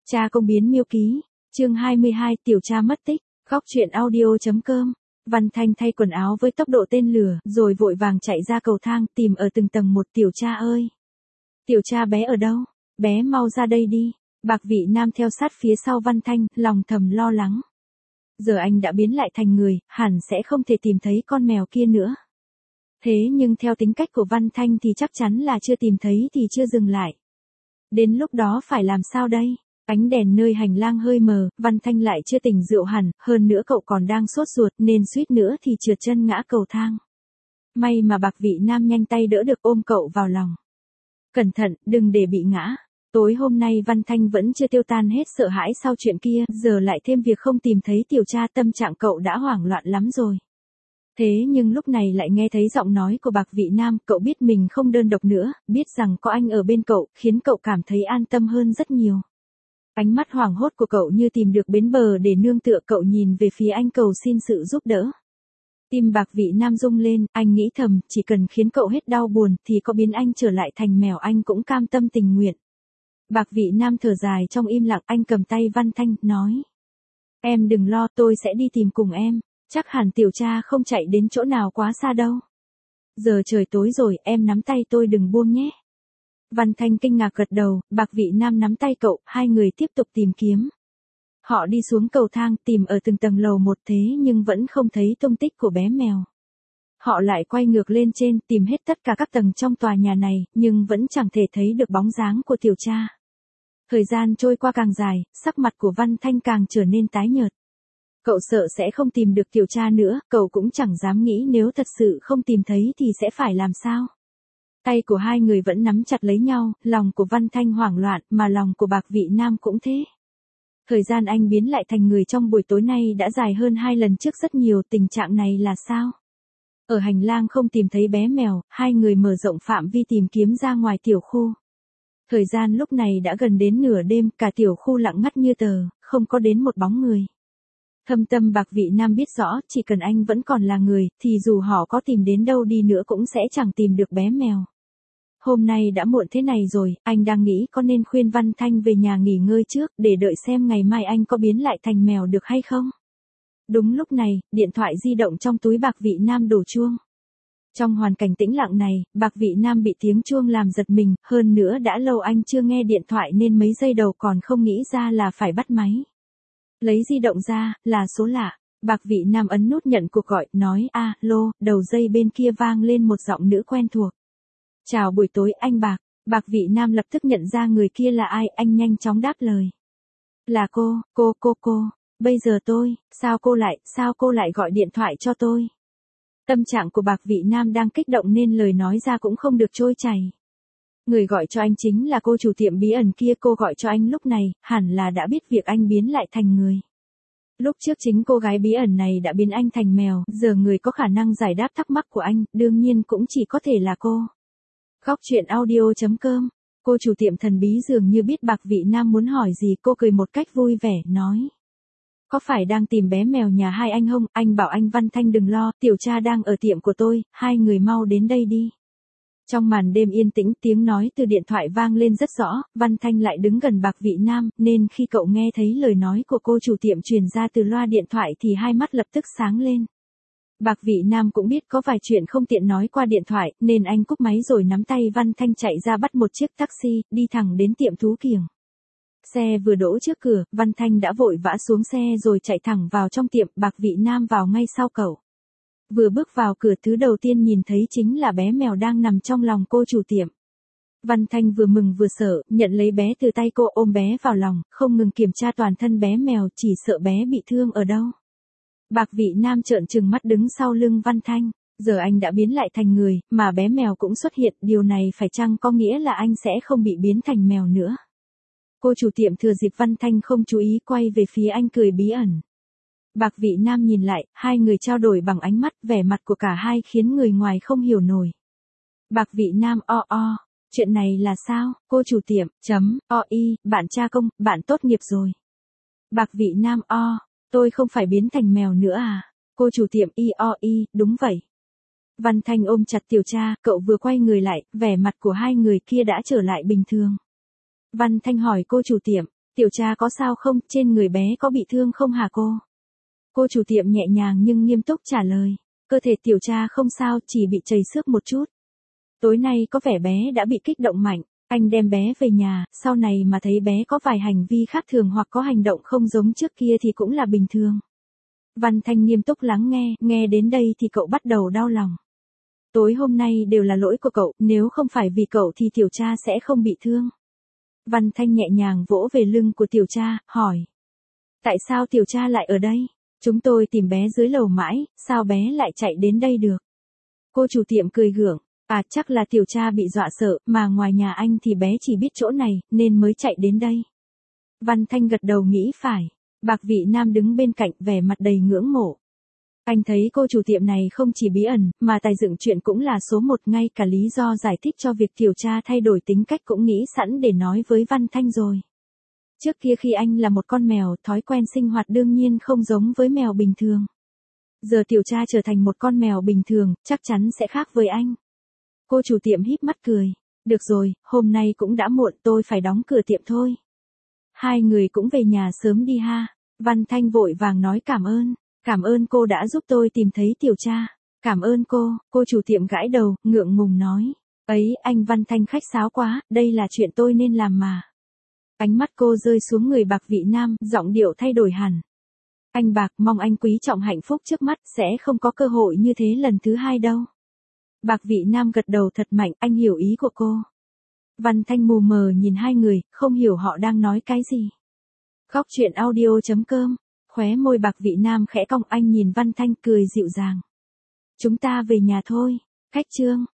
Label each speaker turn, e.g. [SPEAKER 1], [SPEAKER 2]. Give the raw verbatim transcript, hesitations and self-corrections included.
[SPEAKER 1] Cha công biến miêu ký, chương hai mươi hai, tiểu cha mất tích, góc truyện audio.com. Văn Thanh thay quần áo với tốc độ tên lửa, rồi vội vàng chạy ra cầu thang, tìm ở từng tầng một. Tiểu cha ơi! Tiểu cha bé ở đâu? Bé mau ra đây đi. Bạc Vị Nam theo sát phía sau Văn Thanh, lòng thầm lo lắng. Giờ anh đã biến lại thành người, hẳn sẽ không thể tìm thấy con mèo kia nữa. Thế nhưng theo tính cách của Văn Thanh thì chắc chắn là chưa tìm thấy thì chưa dừng lại. Đến lúc đó phải làm sao đây? Ánh đèn nơi hành lang hơi mờ, Văn Thanh lại chưa tỉnh rượu hẳn, hơn nữa cậu còn đang sốt ruột nên suýt nữa thì trượt chân ngã cầu thang. May mà Bạc Vị Nam nhanh tay đỡ được, ôm cậu vào lòng. Cẩn thận, đừng để bị ngã. Tối hôm nay Văn Thanh vẫn chưa tiêu tan hết sợ hãi sau chuyện kia, giờ lại thêm việc không tìm thấy tiểu cha, tâm trạng cậu đã hoảng loạn lắm rồi. Thế nhưng lúc này lại nghe thấy giọng nói của Bạc Vị Nam, cậu biết mình không đơn độc nữa, biết rằng có anh ở bên cậu, khiến cậu cảm thấy an tâm hơn rất nhiều. Ánh mắt hoảng hốt của cậu như tìm được bến bờ để nương tựa, cậu nhìn về phía anh cầu xin sự giúp đỡ. Tim Bạc Vị Nam rung lên, anh nghĩ thầm, chỉ cần khiến cậu hết đau buồn thì có biến anh trở lại thành mèo anh cũng cam tâm tình nguyện. Bạc Vị Nam thở dài trong im lặng, anh cầm tay Văn Thanh, nói. Em đừng lo, tôi sẽ đi tìm cùng em, chắc hẳn tiểu cha không chạy đến chỗ nào quá xa đâu. Giờ trời tối rồi, em nắm tay tôi đừng buông nhé. Văn Thanh kinh ngạc gật đầu, Bạc Vị Nam nắm tay cậu, hai người tiếp tục tìm kiếm. Họ đi xuống cầu thang, tìm ở từng tầng lầu một, thế nhưng vẫn không thấy tung tích của bé mèo. Họ lại quay ngược lên trên, tìm hết tất cả các tầng trong tòa nhà này, nhưng vẫn chẳng thể thấy được bóng dáng của tiểu cha. Thời gian trôi qua càng dài, sắc mặt của Văn Thanh càng trở nên tái nhợt. Cậu sợ sẽ không tìm được tiểu cha nữa, cậu cũng chẳng dám nghĩ nếu thật sự không tìm thấy thì sẽ phải làm sao. Tay của hai người vẫn nắm chặt lấy nhau, lòng của Văn Thanh hoảng loạn, mà lòng của Bạc Vị Nam cũng thế. Thời gian anh biến lại thành người trong buổi tối nay đã dài hơn hai lần trước rất nhiều, tình trạng này là sao? Ở hành lang không tìm thấy bé mèo, hai người mở rộng phạm vi tìm kiếm ra ngoài tiểu khu. Thời gian lúc này đã gần đến nửa đêm, cả tiểu khu lặng ngắt như tờ, không có đến một bóng người. Thâm tâm Bạc Vị Nam biết rõ, chỉ cần anh vẫn còn là người, thì dù họ có tìm đến đâu đi nữa cũng sẽ chẳng tìm được bé mèo. Hôm nay đã muộn thế này rồi, anh đang nghĩ có nên khuyên Văn Thanh về nhà nghỉ ngơi trước, để đợi xem ngày mai anh có biến lại thành mèo được hay không. Đúng lúc này, điện thoại di động trong túi Bạc Vị Nam đổ chuông. Trong hoàn cảnh tĩnh lặng này, Bạc Vị Nam bị tiếng chuông làm giật mình, hơn nữa đã lâu anh chưa nghe điện thoại nên mấy giây đầu còn không nghĩ ra là phải bắt máy. Lấy di động ra, là số lạ. Bạc Vị Nam ấn nút nhận cuộc gọi, nói a lô, đầu dây bên kia vang lên một giọng nữ quen thuộc. Chào buổi tối anh Bạc. Bạc Vị Nam lập tức nhận ra người kia là ai, anh nhanh chóng đáp lời. Là cô, cô, cô, cô. Bây giờ tôi, sao cô lại, sao cô lại gọi điện thoại cho tôi? Tâm trạng của Bạc Vị Nam đang kích động nên lời nói ra cũng không được trôi chảy. Người gọi cho anh chính là cô chủ tiệm bí ẩn kia, cô gọi cho anh lúc này, hẳn là đã biết việc anh biến lại thành người. Lúc trước chính cô gái bí ẩn này đã biến anh thành mèo, giờ người có khả năng giải đáp thắc mắc của anh, đương nhiên cũng chỉ có thể là cô. Góc truyện audio.com. Cô chủ tiệm thần bí dường như biết Bạc Vị Nam muốn hỏi gì, cô cười một cách vui vẻ, nói. Có phải đang tìm bé mèo nhà hai anh không? Anh bảo anh Văn Thanh đừng lo, tiểu cha đang ở tiệm của tôi, hai người mau đến đây đi. Trong màn đêm yên tĩnh, tiếng nói từ điện thoại vang lên rất rõ, Văn Thanh lại đứng gần Bạc Vị Nam, nên khi cậu nghe thấy lời nói của cô chủ tiệm truyền ra từ loa điện thoại thì hai mắt lập tức sáng lên. Bạc Vị Nam cũng biết có vài chuyện không tiện nói qua điện thoại, nên anh cúp máy rồi nắm tay Văn Thanh chạy ra bắt một chiếc taxi, đi thẳng đến tiệm thú kiểng. Xe vừa đỗ trước cửa, Văn Thanh đã vội vã xuống xe rồi chạy thẳng vào trong tiệm, Bạc Vị Nam vào ngay sau cậu. Vừa bước vào cửa, thứ đầu tiên nhìn thấy chính là bé mèo đang nằm trong lòng cô chủ tiệm. Văn Thanh vừa mừng vừa sợ, nhận lấy bé từ tay cô, ôm bé vào lòng, không ngừng kiểm tra toàn thân bé mèo, chỉ sợ bé bị thương ở đâu. Bạc Vị Nam trợn trừng mắt đứng sau lưng Văn Thanh, giờ anh đã biến lại thành người, mà bé mèo cũng xuất hiện, điều này phải chăng có nghĩa là anh sẽ không bị biến thành mèo nữa. Cô chủ tiệm thừa dịp Văn Thanh không chú ý quay về phía anh cười bí ẩn. Bạc Vị Nam nhìn lại, hai người trao đổi bằng ánh mắt, vẻ mặt của cả hai khiến người ngoài không hiểu nổi. Bạc Vị Nam o o, chuyện này là sao? Cô chủ tiệm, chấm, o y, bạn cha công, bạn tốt nghiệp rồi. Bạc Vị Nam o, tôi không phải biến thành mèo nữa à? Cô chủ tiệm y o y, đúng vậy. Văn Thanh ôm chặt tiểu cha, cậu vừa quay người lại, vẻ mặt của hai người kia đã trở lại bình thường. Văn Thanh hỏi cô chủ tiệm, Tiểu cha có sao không, trên người bé có bị thương không hả cô? Cô chủ tiệm nhẹ nhàng nhưng nghiêm túc trả lời. Cơ thể tiểu cha không sao, chỉ bị trầy xước một chút. Tối nay có vẻ bé đã bị kích động mạnh. Anh đem bé về nhà, sau này mà thấy bé có vài hành vi khác thường hoặc có hành động không giống trước kia thì cũng là bình thường. Văn Thanh nghiêm túc lắng nghe, nghe đến đây thì cậu bắt đầu đau lòng. Tối hôm nay đều là lỗi của cậu, nếu không phải vì cậu thì tiểu cha sẽ không bị thương. Văn Thanh nhẹ nhàng vỗ về lưng của tiểu cha, hỏi. Tại sao tiểu cha lại ở đây? Chúng tôi tìm bé dưới lầu mãi, sao bé lại chạy đến đây được? Cô chủ tiệm cười gượng. À, chắc là tiểu cha bị dọa sợ, mà ngoài nhà anh thì bé chỉ biết chỗ này, nên mới chạy đến đây. Văn Thanh gật đầu nghĩ phải. Bạc Vị Nam đứng bên cạnh vẻ mặt đầy ngưỡng mộ. Anh thấy cô chủ tiệm này không chỉ bí ẩn, mà tài dựng chuyện cũng là số một, ngay cả lý do giải thích cho việc tiểu cha thay đổi tính cách cũng nghĩ sẵn để nói với Văn Thanh rồi. Trước kia khi anh là một con mèo, thói quen sinh hoạt đương nhiên không giống với mèo bình thường. Giờ tiểu cha trở thành một con mèo bình thường, chắc chắn sẽ khác với anh. Cô chủ tiệm híp mắt cười. Được rồi, hôm nay cũng đã muộn, tôi phải đóng cửa tiệm thôi. Hai người cũng về nhà sớm đi ha. Văn Thanh vội vàng nói cảm ơn. Cảm ơn cô đã giúp tôi tìm thấy tiểu cha. Cảm ơn cô, cô chủ tiệm gãi đầu, ngượng ngùng nói. Ấy, anh Văn Thanh khách sáo quá, đây là chuyện tôi nên làm mà. Ánh mắt cô rơi xuống người Bạc Vị Nam, giọng điệu thay đổi hẳn. Anh Bạc, mong anh quý trọng hạnh phúc trước mắt, sẽ không có cơ hội như thế lần thứ hai đâu. Bạc Vị Nam gật đầu thật mạnh, anh hiểu ý của cô. Văn Thanh mù mờ nhìn hai người, không hiểu họ đang nói cái gì. Góc truyện audio chấm com, khóe môi Bạc Vị Nam khẽ cong, anh nhìn Văn Thanh cười dịu dàng. Chúng ta về nhà thôi. Khách trương.